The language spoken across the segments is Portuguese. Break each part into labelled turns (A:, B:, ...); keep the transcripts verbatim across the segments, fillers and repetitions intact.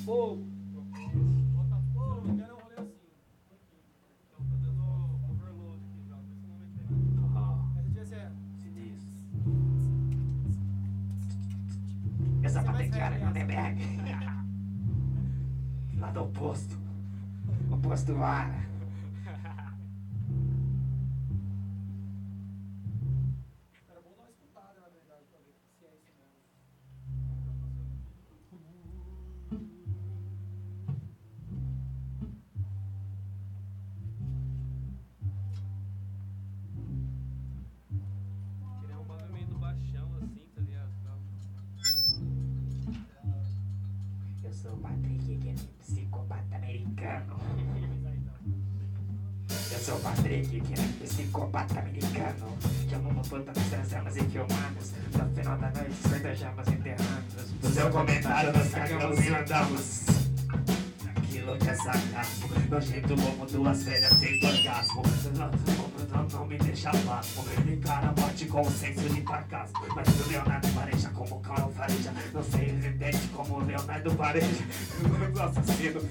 A: fogo.
B: Bota fogo, eu quero um rolê assim. Então, tá dando overload aqui já, por isso não vai ter nada. Essa dia é
C: Essa patequiara não é bag. Lá do oposto. Oposto vara.
B: Era bom dar uma escutada, na verdade, pra ver se é isso mesmo. Queria um bagulho meio do baixão, assim, tá ligado?
C: Eu sou o Patrick, que é psicopata americano. Eu sou o Patrick, que é psicopata americano. Chamo uma puta nas armas e filmadas. No final da noite, cervejamas enterradas. No seu comentário, nós cagamos e andamos. Aquilo que é sarcasmo. No jeito louco, duas velhas sem orgasmo. Não, não, não me deixa pasmo. Encara a morte com o senso de sarcasmo. Mas o Leonardo Pareja como o Carl Fareja. Não sei evidente como o Leonardo Pareja. O assassino.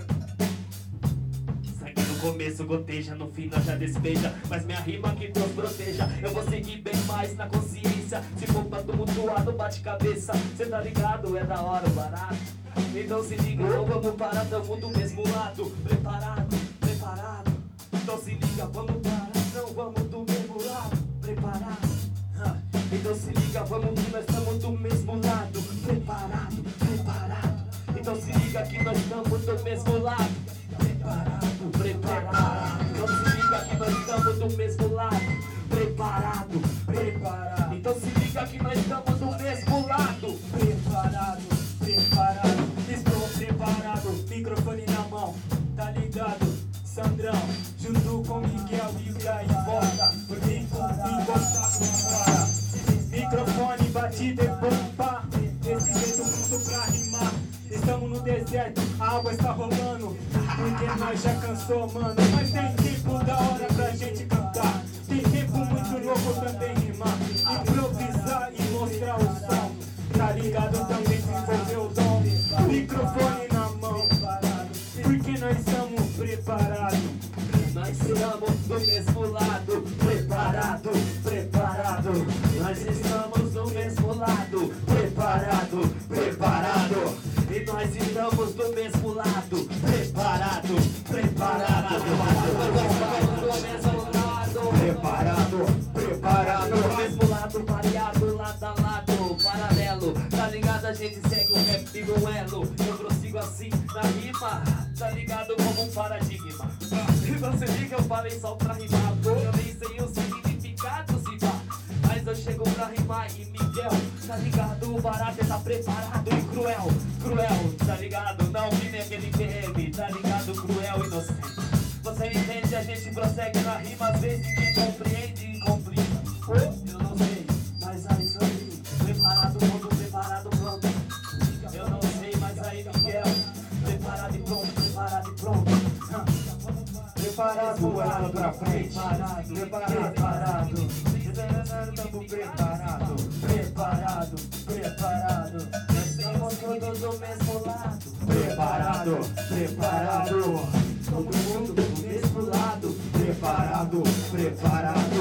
C: Sangue no começo goteja, no final já despeja. Mas minha rima que Deus proteja. Eu vou seguir bem mais na consciência. Se for pra tumultuado, bate cabeça. Cê tá ligado? É da hora o barato. Então se liga, não vamos parar, tamo do mesmo lado. Preparado, preparado. Então se liga, vamos parar, não vamos do mesmo lado. Preparado. Então se liga, vamos que nós estamos do mesmo lado. Preparado, preparado. Então se liga que nós estamos do mesmo lado. Preparado, preparado. Então se liga que nós estamos do mesmo lado. Preparado, preparado. Então se liga que nós estamos do mesmo lado. Preparado, preparado. Estou preparado, microfone na mão, tá ligado? Sandrão, junto com Miguel e Ira e volta. Vem encostado fora. Microfone, batida e bomba. Desse jeito pronto pra rimar. Estamos no deserto, a água está rolando. Porque nós já cansou, mano. Mas tem tempo da hora pra gente cantar. Tem tempo muito louco também rimar. Improvisar e mostrar o som. Tá ligado? Também desenvolver o dom. Microfone na mão. Porque nós estamos preparados. Nós estamos do mesmo lado. Preparado, preparado. Nós estamos do mesmo lado. Preparado, preparado. E nós estamos do mesmo lado. Preparado, preparado. Do mesmo lado. Preparado, preparado. Do mesmo lado, variado, lado a lado. Paralelo, tá ligado? A gente segue o rap no elo. Eu prossigo assim na rima. Tá ligado como um paradigma. Então se liga, eu falei só pra rimar. Eu nem sei o significado, se vá. Mas eu chego pra rimar e Miguel, tá ligado? O barato tá preparado e cruel, cruel, tá ligado? Não vi nem aquele P M, tá ligado? Cruel, inocente. Você entende? A gente prossegue na rima, às vezes quem compreende e complica. Eu não sei, mas aí sou eu. Preparado, pronto, preparado, pronto. Eu não sei, mas aí Miguel. Preparado e pronto, preparado e pronto. Preparado, olhando pra frente. Preparado, preparado. Estamos preparados. Preparado, preparado. Nós estamos todos do mesmo lado. Preparado, preparado. Todo mundo do mesmo lado. Preparado, preparado.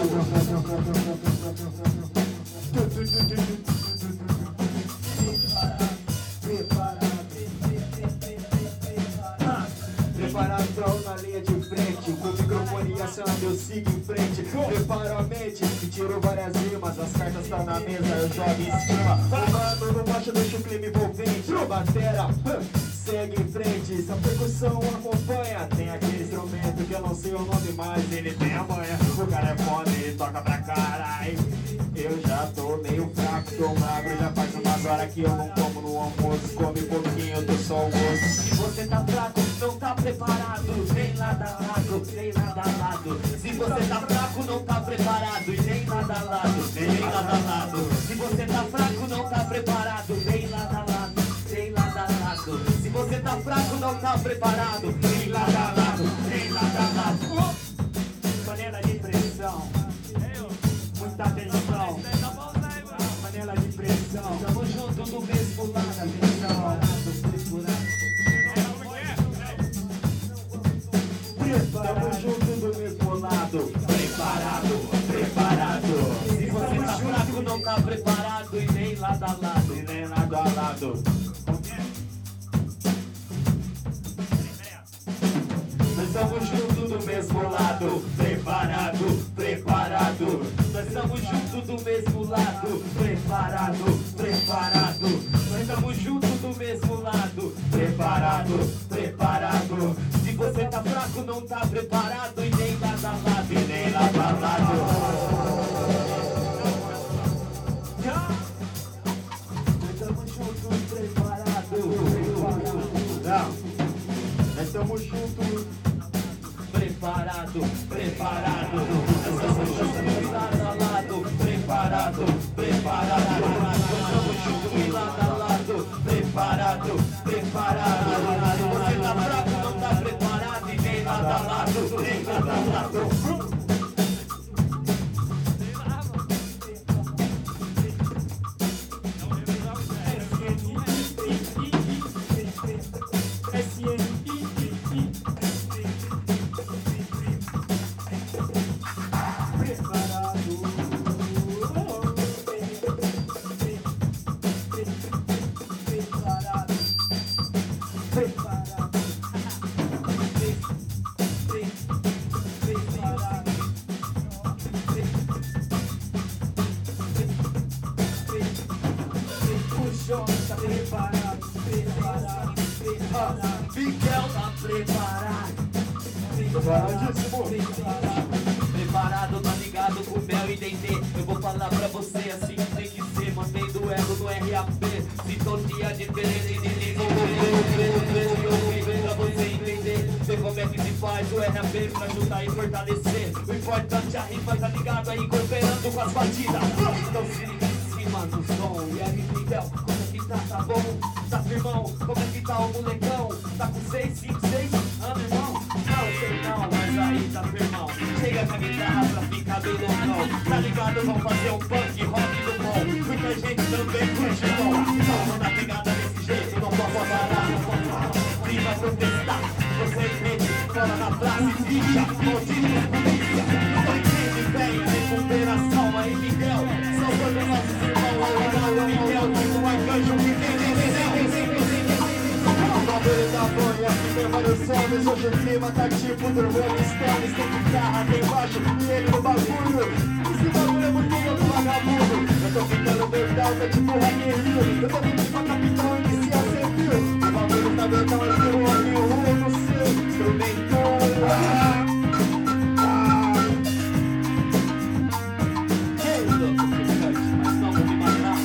C: Preparado na linha de frente, com o microfone e ação eu sigo em frente. Preparo a mente e tiro várias rimas. As cartas tá na mesa, eu jogo em cima. O mano no baixo deixa o clima envolvente. Batera, segue em frente. Se a percussão acompanha, tem aquele instrumento que eu não sei o nome, mas ele tem a manha. O cara é foda, ele toca pra caralho. Eu já tô meio fraco, tô magro. Já faz umas horas que eu não como no almoço. Come pouquinho, eu tô só o osso. Se você tá fraco, não tá preparado. Nem lado a lado, nem lado a lado. Se você tá fraco, não tá preparado. E nem lado a lado, nem lado a lado. Se você tá fraco, não tá preparado. Nem lado a lado, nem lado a lado. Se você tá fraco, não tá preparado. Nem lado a lado, nem lado a lado. Panela de pressão. Muita atenção. Panela de pressão. Tamo junto no mesmo lado. Atenção. junto do mesmo lado. Preparado, preparado. Nós estamos juntos do mesmo lado. Preparado, preparado. Se você tá fraco, não tá preparado. E nem lado a lado, e nem lado a lado. Nós estamos juntos, preparado. Não, nós estamos juntos. Preparado, preparado. Nós estamos juntos, lado a lado. Preparado, preparado. Nós estamos juntos, lado a lado. Preparado, preparado. Se você tá fraco, não tá preparado. E nem lado a lado, nem lado a lado. Tá preparado, preparado, preparado. Miguel tá preparado. Preparadíssimo. Preparado, preparado, tá ligado com Mel e Dendê. Eu vou falar pra você assim que tem que ser. Mantendo o ego no R A P. Sintonia diferente de nível. Pra você entender. Ver como é que se faz o R A P pra ajudar e fortalecer. O importante é a rima, tá ligado aí, cooperando com as batidas. Então se liga em cima do som. E aí, Miguel, como é que tá? Tá bom? Tá firmão? Como é que tá o molecão? Tá com seis, cinco, seis anos, irmão? Não sei não, mas aí tá firmão. Chega com a guitarra pra ficar bem loucão. Tá ligado? Vamos fazer um punk rock do bom. Muita gente também curte bom. Então manda pegada desse jeito, não posso parar, não posso parar. Prima protestar, você entende? Fora na praça e ficha, maldito polícia. Não entende bem a recuperação. Aí Miguel, salvando nossos irmãos. Agora o Miguel, tipo um arcanjo que tem da banha, tem vários homens, hoje o clima tá tipo do Rolling Stones. Tem guitarra, tem baixo, e ele no bagulho. Esse bagulho é muito louco, vagabundo. Eu tô ficando verdão, tá tipo Raquel. Eu tô vindo pra capitão, inicia sempre. O bagulho tá verdão, eu quero um amigo no seu instrumento. Ei, louco, mas não vou me matar.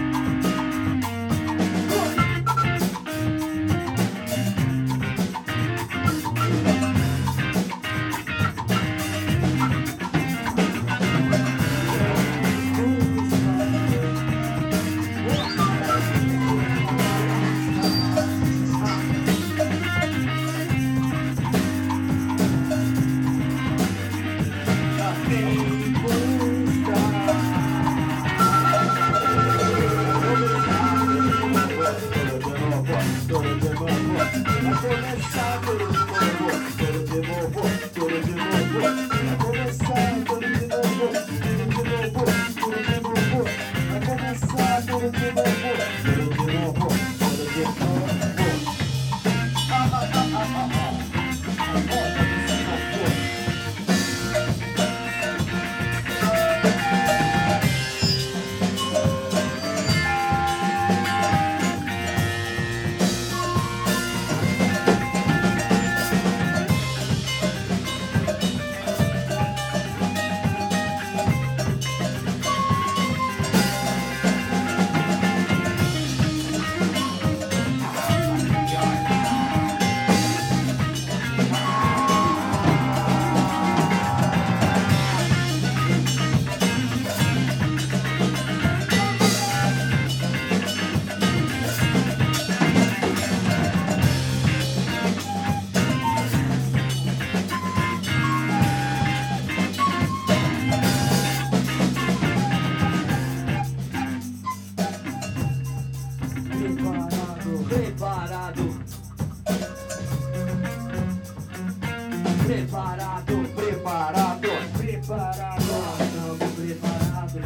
C: Preparado, preparado, preparado. Estamos preparados.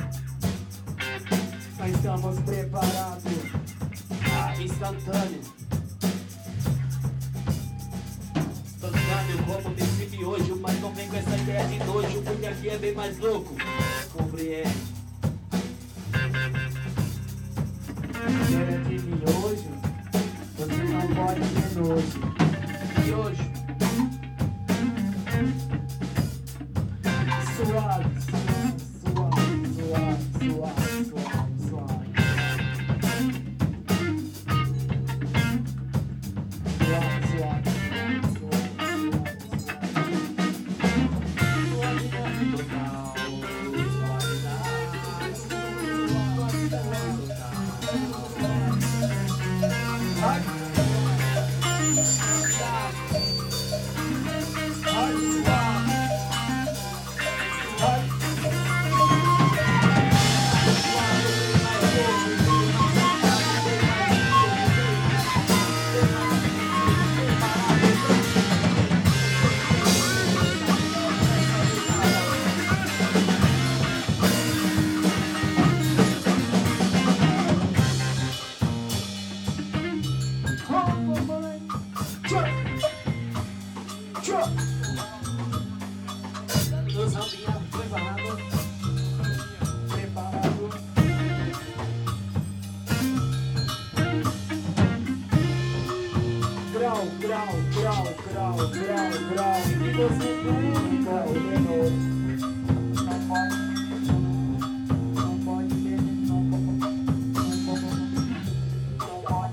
C: Nós estamos preparados. Ah, instantâneo. Instantâneo como desse miojo, mas não vem com essa ideia de nojo, porque aqui é bem mais louco. Compreende?
A: hoje.
C: E hoje?
A: Suave, suave, suave, suave, suave, suave. Suave, suave,
C: Dos rambinhos preparado.
A: preparado. Grau, grau, grau, grau, grau, grau. E você nunca ordenou. Não pode, não pode ter, não pode, não pode, não pode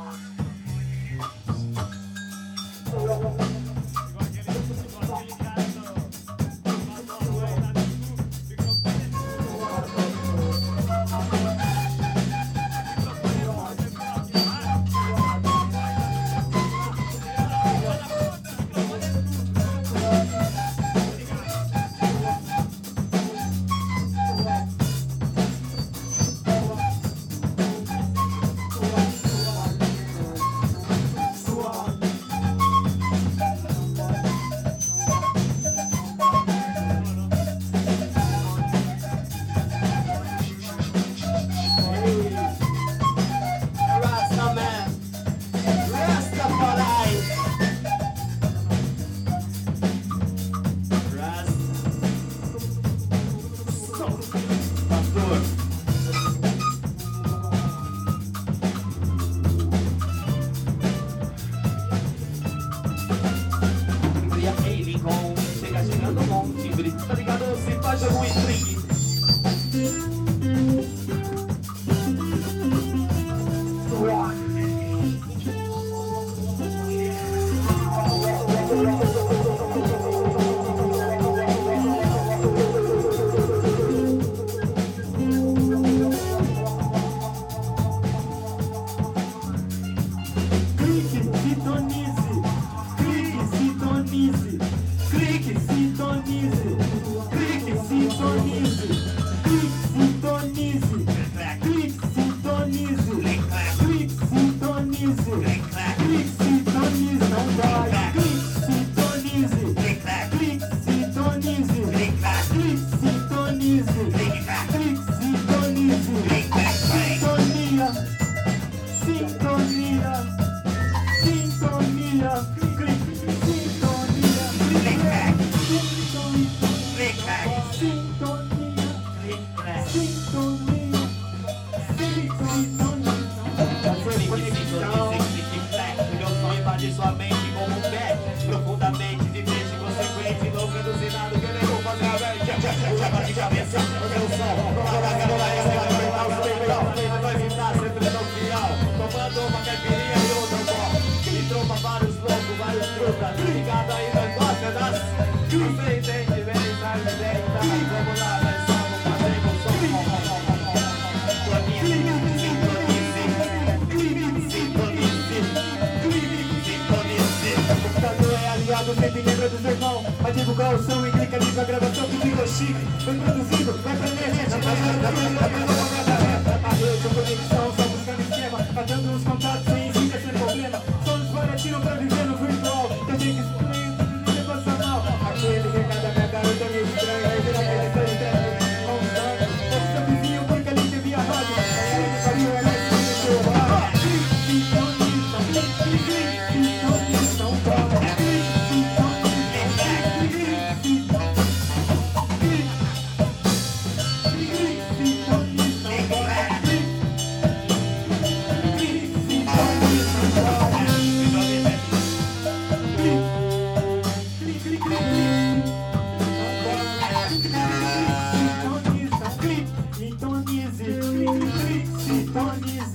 C: Chega chegando um monte de brito, tá ligado? Se faz jogo e drink.
A: Clique, sintonize, clique, sintonize, clique, sintonize, clique, sintonize, clique, sintonize, clique, sintonize, clique, sintonize, clique, sintonize, não vai, clique, sintonize, clique, sintonize, clique, sintonize, clique, sintonize, sintonia, sintonia. Sintonia, clique, sintonia, clique, sintonia, sintonia, sintonia.
C: Meu som invade sua mente como um pé, profundamente diferente, consequente, louco, alucinado, que nem vou fazer a mente. Chama de cabeça, o meu som, toda a galera vai apertar os legal, vai estar sempre no final, tomando uma caipirinha e outro copo. E tromba vários loucos, vários trutas, ligado aí nós gosta das. Você entende, vem, sai, deita, vamos lá, nós somos fazendo som. Sintonize, sintonize, sintonize.
A: O computador é aliado, sempre lembra do seu irmão. Vai divulgar o som e clica ali pra gravação que virou chique. Foi produzido, vai pra internet, vai pra a rede, a conexão, só buscando esquema. Matando os contatos sem existir sem problema. Só nos baratinhos pra viver no virtual. Eu tenho que excluir tudo de devocional. Aquele recado da minha garota meio estranho. Aí vira aquele seu estranho. Vamos dar, todo seu vizinho porque ali teve a rádio. Ele pariu, ela se deixou lá. Sintoniza, sintoniza, não para. Sintoniza, sintoniza. sintonize, sintonize.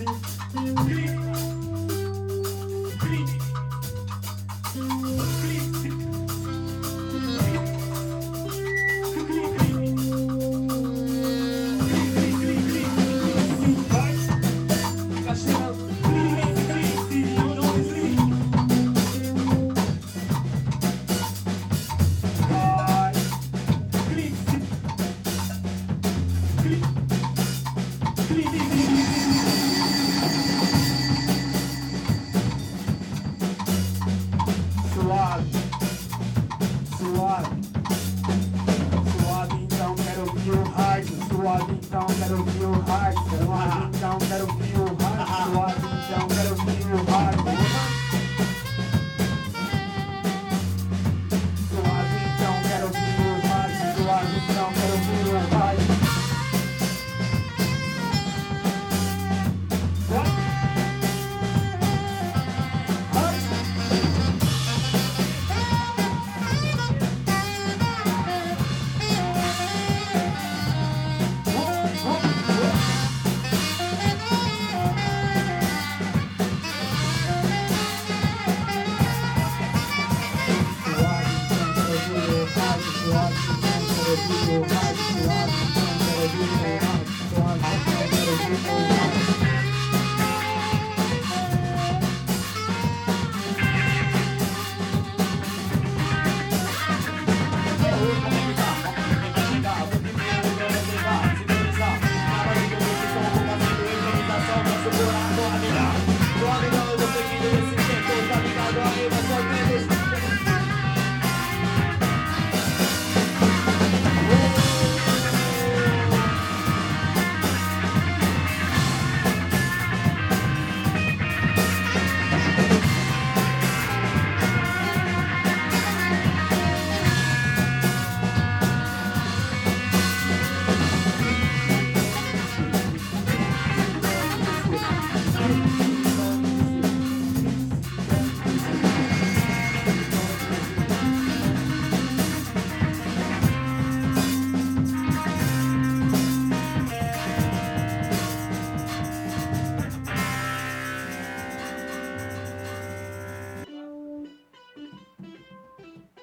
A: Suave, suave, suave, então quero ouvir o hard. Suave, então quero ouvir o hard. Suave, então quero ouvir o hard. Suave, então quero ouvir o hard.